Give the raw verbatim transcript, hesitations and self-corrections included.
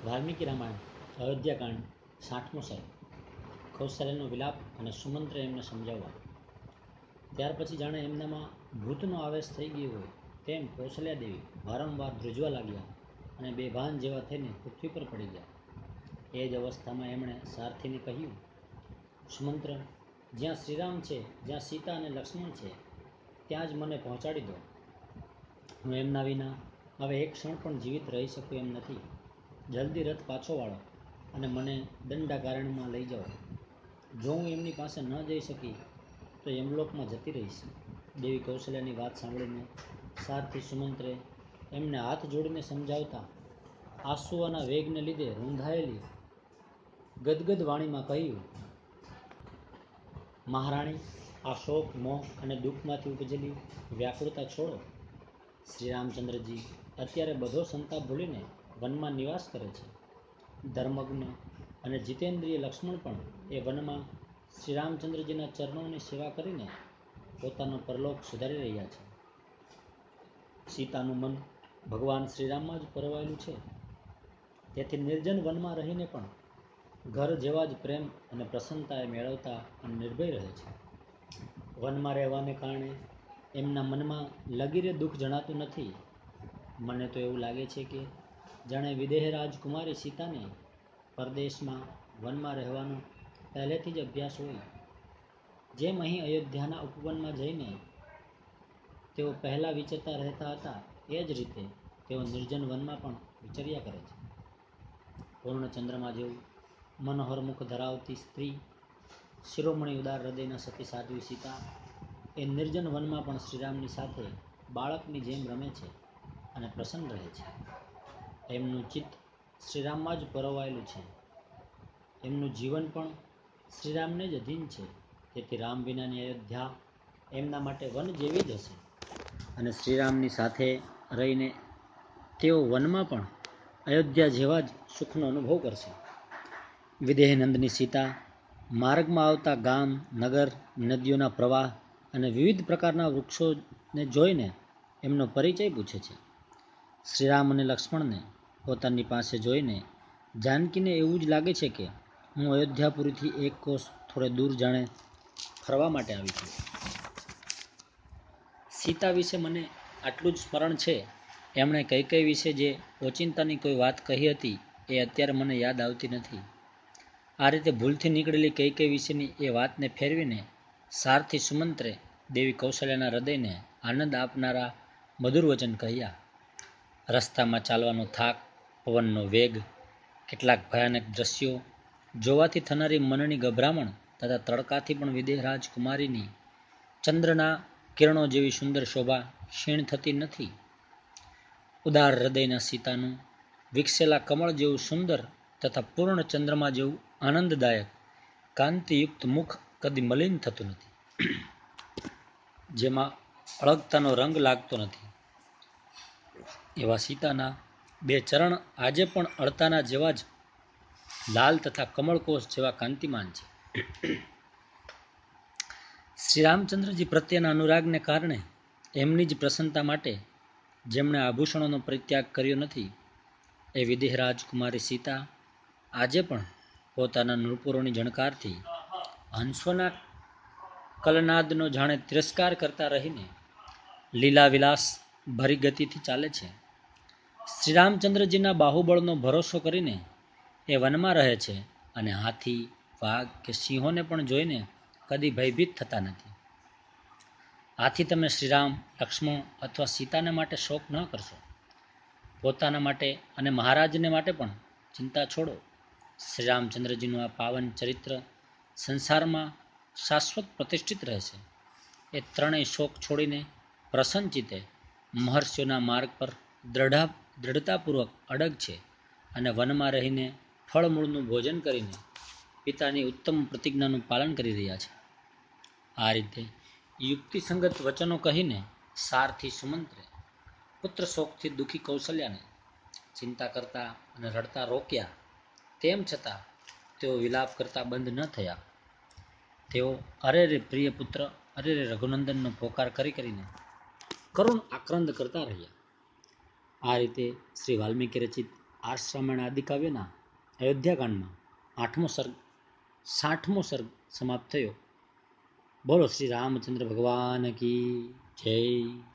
વાલ્મીકી રામાયણ અયોધ્યાકાંડ સાઠમો સાહેબ કૌશલ્યનો વિલાપ અને સુમંત્રે એમને સમજાવવા. ત્યાર પછી જાણે એમનામાં ભૂતનો આવેશ થઈ ગયો હોય તેમ કૌશલ્યા દેવી વારંવાર ધ્રુજવા લાગ્યા અને બેભાન જેવા થઈને પૃથ્વી પર પડી ગયા. એ જ અવસ્થામાં એમણે સારથીને કહ્યું, સુમંત્ર, જ્યાં શ્રીરામ છે, જ્યાં સીતા અને લક્ષ્મણ છે, ત્યાં જ મને પહોંચાડી દો. હું એમના વિના હવે એક ક્ષણ પણ જીવિત રહી શકું એમ નથી. જલ્દી રથ પાછો વાળો અને મને દંડાકારણ્યમાં લઈ જાઓ. જો હું એમની પાસે ન જઈ શકી તો યમલોકમાં જતી રહીશ. દેવી કૌશલ્યાની વાત સાંભળીને સારથી સુમંત્રે એમને હાથ જોડીને સમજાવતા આંસુઓના વેગને લીધે રૂંધાયેલી ગદગદ વાણીમાં કહ્યું, મહારાણી, આ શોક, મોહ અને દુઃખમાંથી ઉપજેલી વ્યાકુળતા છોડો. શ્રી રામચંદ્રજી અત્યારે બધો સંતાપ ભૂલીને વનમાં નિવાસ કરે છે. ધર્મજ્ઞ અને જીતેન્દ્રિય લક્ષ્મણ પણ એ વનમાં શ્રી રામચંદ્રજીના ચરણોની સેવા કરીને પોતાનો પરલોક સુધારી રહ્યા છે. સીતાનું મન ભગવાન શ્રીરામમાં જ પરોવાયેલું છે. તેથી નિર્જન વનમાં રહીને પણ ઘર જેવા જ પ્રેમ અને પ્રસન્નતા એ મેળવતા અને નિર્ભય રહે છે. વનમાં રહેવાને કારણે એમના મનમાં લગીરે દુઃખ જણાતું નથી. મને તો એવું લાગે છે કે જાણે વિદેહ રાજકુમારી સીતાને પરદેશમાં વનમાં રહેવાનો પહેલેથી જ અભ્યાસ હોય. જેમ અહીં અયોધ્યાના ઉપવનમાં જઈને તેઓ પહેલાં વિચરતા રહેતા હતા, એ જ રીતે તેઓ નિર્જન વનમાં પણ વિચર્યા કરે છે. પૂર્ણ ચંદ્રમા જેવું મનોહર મુખ ધરાવતી સ્ત્રી, શિરોમણી ઉદાર હૃદયના સતી સાધ્વી સીતા એ નિર્જન વનમાં પણ શ્રીરામની સાથે બાળકની જેમ રમે છે અને પ્રસન્ન રહે છે. એમનું ચિત્ત શ્રીરામમાં જ પરોવાયેલું છે. એમનું જીવન પણ શ્રીરામને જ અધીન છે. તેથી રામ વિનાની અયોધ્યા એમના માટે વન જેવી જ હશે. અને શ્રીરામની સાથે રહીને તેઓ વનમાં પણ અયોધ્યા જેવા જ સુખનો અનુભવ કરશે. વિદેહ નંદની સીતા માર્ગમાં આવતા ગામ, નગર, નદીઓના પ્રવાહ અને વિવિધ પ્રકારના વૃક્ષોને જોઈને એમનો પરિચય પૂછે છે. શ્રીરામ અને લક્ષ્મણને પોતાની પાસે જોઈને જાનકીને એવું જ લાગે છે કે હું અયોધ્યાપુરીથી એક કોસ થોડે દૂર જાણે ફરવા માટે આવી છું. સીતા વિશે મને આટલું જ સ્મરણ છે. એમણે કૈકેયી વિશે જે ઓચિંતાની કોઈ વાત કહી હતી એ અત્યારે મને યાદ આવતી નથી. આ રીતે ભૂલથી નીકળેલી કૈકેયી વિશેની એ વાતને ફેરવીને સારથી સુમંત્રે દેવી કૌશલ્યાના હૃદયને આનંદ આપનારા મધુર વચન કહ્યા. રસ્તામાં ચાલવાનો થાક, પવનનો વેગ, કેટલાક ભયાનક દ્રશ્યો જોવાથી થનારી મનની ગભરામણ તથા તડકાથી પણ વિદેહ રાજકુમારીની ચંદ્રના કિરણો જેવી સુંદર શોભા ક્ષીણ થતી નથી. ઉદાર હૃદયના સીતાનું વિકસેલા કમળ જેવું સુંદર તથા પૂર્ણ ચંદ્રમા જેવું આનંદદાયક કાંતિયુક્ત મુખ કદી મલિન થતું નથી. જેમાં અળગતાનો રંગ લાગતો નથી. એવા સીતાના બે ચરણ આજે પણ અળતાના જેવા જ લાલ તથા કમળકોષ જેવા કાંતિમાન છે. શ્રી રામચંદ્રજી પ્રત્યેના અનુરાગને કારણે એમની જ પ્રસન્નતા માટે જેમણે આભૂષણોનો પરિત્યાગ કર્યો નથી, એ વિદેહ રાજકુમારી સીતા આજે પણ પોતાના નૂપુરોની ઝણકારથી હંસોના કલનાદનો જાણે તિરસ્કાર કરતા રહીને લીલા વિલાસ ભરી ગતિથી ચાલે છે. શ્રી રામચંદ્રજીના બાહુબળનો ભરોસો કરીને એ વનમાં રહે છે અને હાથી, વાઘ કે સિંહોને પણ જોઈને કદી ભયભીત થતા નથી. આથી તમે શ્રીરામ, લક્ષ્મણ અથવા સીતાને માટે શોક ન કરશો. પોતાના માટે અને મહારાજને માટે પણ ચિંતા છોડો. શ્રી રામચંદ્રજીનું આ પાવન ચરિત્ર સંસારમાં શાશ્વત પ્રતિષ્ઠિત રહેશે. એ ત્રણેય શોક છોડીને પ્રસન્ન ચિત્તે મહર્ષિઓના માર્ગ પર દ્રઢા દ્રઢતાપૂર્વક અડગ છે અને વનમાં રહીને ફળમૂળનું ભોજન કરીને પિતાની ઉત્તમ પ્રતિજ્ઞાનું પાલન કરી રહ્યા છે. આ રીતે યુક્તિસંગત વચનો કહીને સારથી સુમંત્રે પુત્ર શોકથી દુઃખી કૌશલ્યાને ચિંતા કરતા અને રડતા રોક્યા. તેમ છતાં તેઓ વિલાપ કરતા બંધ ન થયા. તેઓ અરે રે પ્રિય પુત્ર, અરે રે રઘુનંદનનો પોકાર કરી કરીને કરુણ આક્રંદ કરતા રહ્યા. આ રીતે શ્રી વાલ્મીકી રચિત આર્ષ રામાયણ આદિ કાવ્યના અયોધ્યાકાંડમાં આઠમો સર્ગ સાઠમો સર્ગ સમાપ્ત થયો. બોલો શ્રી રામચંદ્ર ભગવાન કી જય.